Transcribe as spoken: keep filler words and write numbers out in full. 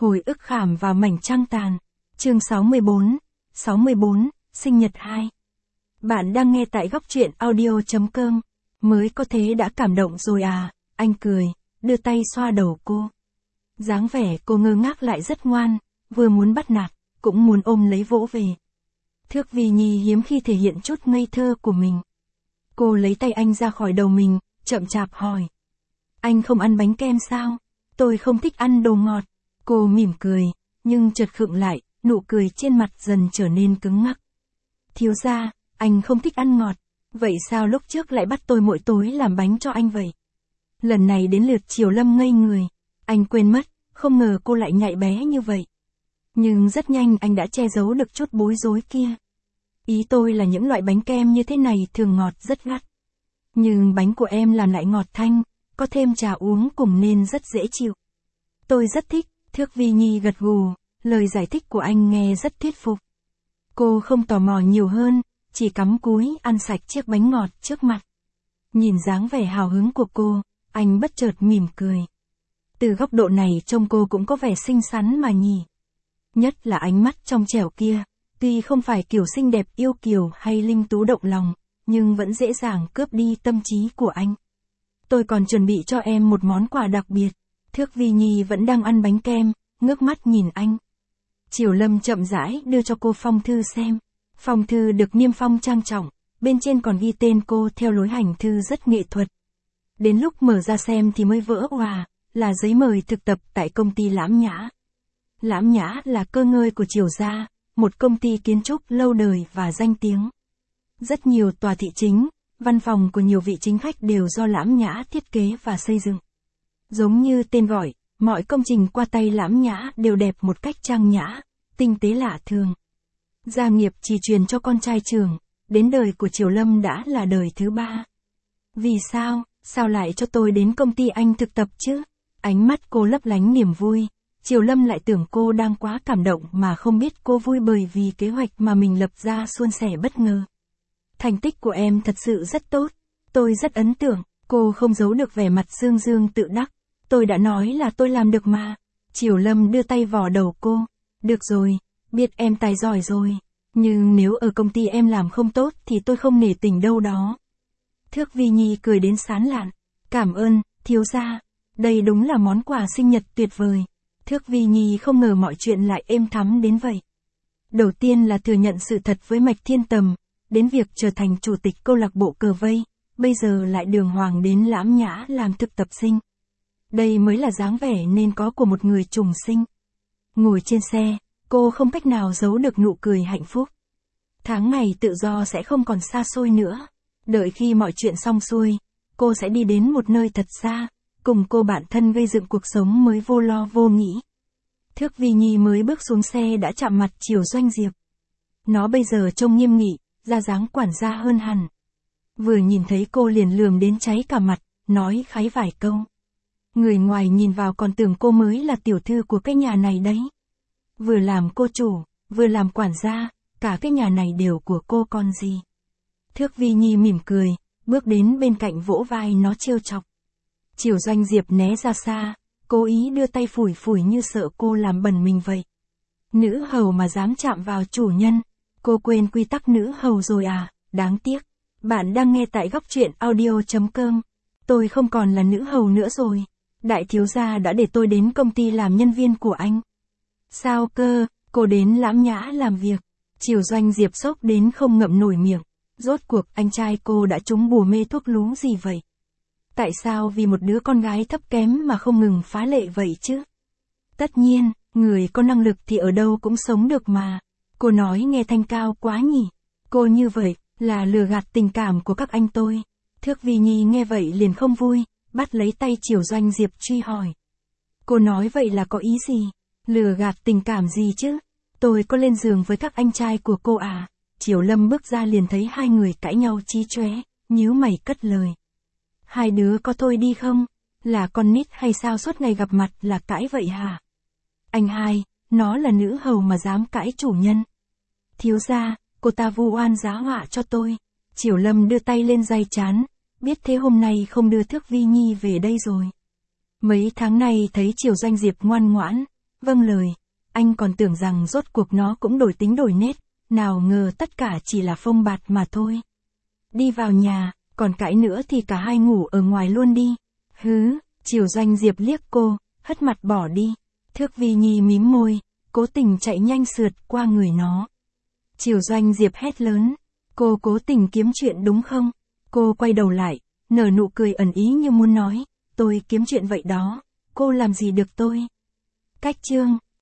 Hồi ức khảm vào mảnh trăng tàn. Chương sáu mươi bốn, sáu mươi bốn, sinh nhật hai. Bạn đang nghe tại góc truyện audio.com. Mới có thế đã cảm động rồi à, anh cười, đưa tay xoa đầu cô. Dáng vẻ cô ngơ ngác lại rất ngoan, vừa muốn bắt nạt, cũng muốn ôm lấy vỗ về. Thước Vi Nhi hiếm khi thể hiện chút ngây thơ của mình. Cô lấy tay anh ra khỏi đầu mình, chậm chạp hỏi. Anh không ăn bánh kem sao? Tôi không thích ăn đồ ngọt. Cô mỉm cười, nhưng chợt khựng lại, nụ cười trên mặt dần trở nên cứng ngắc. Thiếu gia, anh không thích ăn ngọt. Vậy sao lúc trước lại bắt tôi mỗi tối làm bánh cho anh vậy? Lần này đến lượt Triều Lâm ngây người. Anh quên mất, không ngờ cô lại nhạy bé như vậy. Nhưng rất nhanh anh đã che giấu được chút bối rối kia. Ý tôi là những loại bánh kem như thế này thường ngọt rất gắt. Nhưng bánh của em làm lại ngọt thanh, có thêm trà uống cùng nên rất dễ chịu. Tôi rất thích, Thước Vi Nhi gật gù, lời giải thích của anh nghe rất thuyết phục. Cô không tò mò nhiều hơn, chỉ cắm cúi ăn sạch chiếc bánh ngọt trước mặt. Nhìn dáng vẻ hào hứng của cô, anh bất chợt mỉm cười. Từ góc độ này trông cô cũng có vẻ xinh xắn mà nhỉ. Nhất là ánh mắt trong trẻo kia, tuy không phải kiểu xinh đẹp yêu kiều hay linh tú động lòng, nhưng vẫn dễ dàng cướp đi tâm trí của anh. Tôi còn chuẩn bị cho em một món quà đặc biệt. Thước Vi Nhi vẫn đang ăn bánh kem, ngước mắt nhìn anh. Triều Lâm chậm rãi đưa cho cô phong thư xem. Phong thư được niêm phong trang trọng, bên trên còn ghi tên cô theo lối hành thư rất nghệ thuật. Đến lúc mở ra xem thì mới vỡ òa, là giấy mời thực tập tại công ty Lãm Nhã. Lãm Nhã là cơ ngơi của Triều gia, một công ty kiến trúc lâu đời và danh tiếng. Rất nhiều tòa thị chính, văn phòng của nhiều vị chính khách đều do Lãm Nhã thiết kế và xây dựng. Giống như tên gọi, mọi công trình qua tay Lãm Nhã đều đẹp một cách trang nhã, tinh tế lạ thường. Gia nghiệp chỉ truyền cho con trai trưởng, đến đời của Triều Lâm đã là đời thứ ba. Vì sao, sao lại cho tôi đến công ty anh thực tập chứ? Ánh mắt cô lấp lánh niềm vui. Triều Lâm lại tưởng cô đang quá cảm động mà không biết cô vui bởi vì kế hoạch mà mình lập ra suôn sẻ bất ngờ. Thành tích của em thật sự rất tốt. Tôi rất ấn tượng. Cô không giấu được vẻ mặt dương dương tự đắc. Tôi đã nói là tôi làm được mà. Triều Lâm đưa tay vò đầu cô. Được rồi, biết em tài giỏi rồi. Nhưng nếu ở công ty em làm không tốt thì tôi không nể tình đâu đó. Thước Vi Nhi cười đến sán lạn. Cảm ơn, thiếu gia. Đây đúng là món quà sinh nhật tuyệt vời. Thước Vi Nhi không ngờ mọi chuyện lại êm thắm đến vậy. Đầu tiên là thừa nhận sự thật với Mạch Thiên Tầm, đến việc trở thành chủ tịch câu lạc bộ cờ vây, bây giờ lại đường hoàng đến Lãm Nhã làm thực tập sinh. Đây mới là dáng vẻ nên có của một người trùng sinh. Ngồi trên xe, cô không cách nào giấu được nụ cười hạnh phúc. Tháng ngày tự do sẽ không còn xa xôi nữa. Đợi khi mọi chuyện xong xuôi, cô sẽ đi đến một nơi thật xa, cùng cô bạn thân gây dựng cuộc sống mới vô lo vô nghĩ. Thước Vi Nhi mới bước xuống xe đã chạm mặt Triều Doanh Diệp. Nó bây giờ trông nghiêm nghị, ra dáng quản gia hơn hẳn. Vừa nhìn thấy cô liền lườm đến cháy cả mặt, nói khái vài câu. Người ngoài nhìn vào còn tưởng cô mới là tiểu thư của cái nhà này đấy. Vừa làm cô chủ, vừa làm quản gia, cả cái nhà này đều của cô còn gì. Thước Vi Nhi mỉm cười, bước đến bên cạnh vỗ vai nó trêu chọc. Triều Doanh Diệp né ra xa, cố ý đưa tay phủi phủi như sợ cô làm bẩn mình vậy. Nữ hầu mà dám chạm vào chủ nhân, cô quên quy tắc nữ hầu rồi à, đáng tiếc. Bạn đang nghe tại góc truyện audio.com. Tôi không còn là nữ hầu nữa rồi. Đại thiếu gia đã để tôi đến công ty làm nhân viên của anh. Sao cơ, cô đến Lãm Nhã làm việc. Triều Doanh Diệp sốc đến không ngậm nổi miệng. Rốt cuộc anh trai cô đã trúng bùa mê thuốc lú gì vậy? Tại sao vì một đứa con gái thấp kém mà không ngừng phá lệ vậy chứ? Tất nhiên, người có năng lực thì ở đâu cũng sống được mà. Cô nói nghe thanh cao quá nhỉ. Cô như vậy, là lừa gạt tình cảm của các anh tôi. Thước Vi Nhi nghe vậy liền không vui, bắt lấy tay Triều Doanh Diệp truy hỏi. Cô nói vậy là có ý gì? Lừa gạt tình cảm gì chứ? Tôi có lên giường với các anh trai của cô à? Triều Lâm bước ra liền thấy hai người cãi nhau chí chóe, nhíu mày cất lời. Hai đứa có thôi đi không? Là con nít hay sao suốt ngày gặp mặt là cãi vậy hả? Anh hai, nó là nữ hầu mà dám cãi chủ nhân. Thiếu gia, cô ta vu oan giá họa cho tôi. Triều Lâm đưa tay lên day trán, biết thế hôm nay không đưa Thước Vi Nhi về đây rồi. Mấy tháng nay thấy Triều Doanh Diệp ngoan ngoãn, Vâng lời, anh còn tưởng rằng rốt cuộc nó cũng đổi tính đổi nết, nào ngờ tất cả chỉ là phông bạt mà thôi. Đi vào nhà, còn cãi nữa thì cả hai ngủ ở ngoài luôn đi. Hứ, Triều Doanh Diệp liếc cô, hất mặt bỏ đi. Thước Vi Nhi mím môi, cố tình chạy nhanh sượt qua người nó. Triều Doanh Diệp hét lớn, cô cố tình kiếm chuyện đúng không? Cô quay đầu lại, nở nụ cười ẩn ý như muốn nói, tôi kiếm chuyện vậy đó, cô làm gì được tôi? Cách chương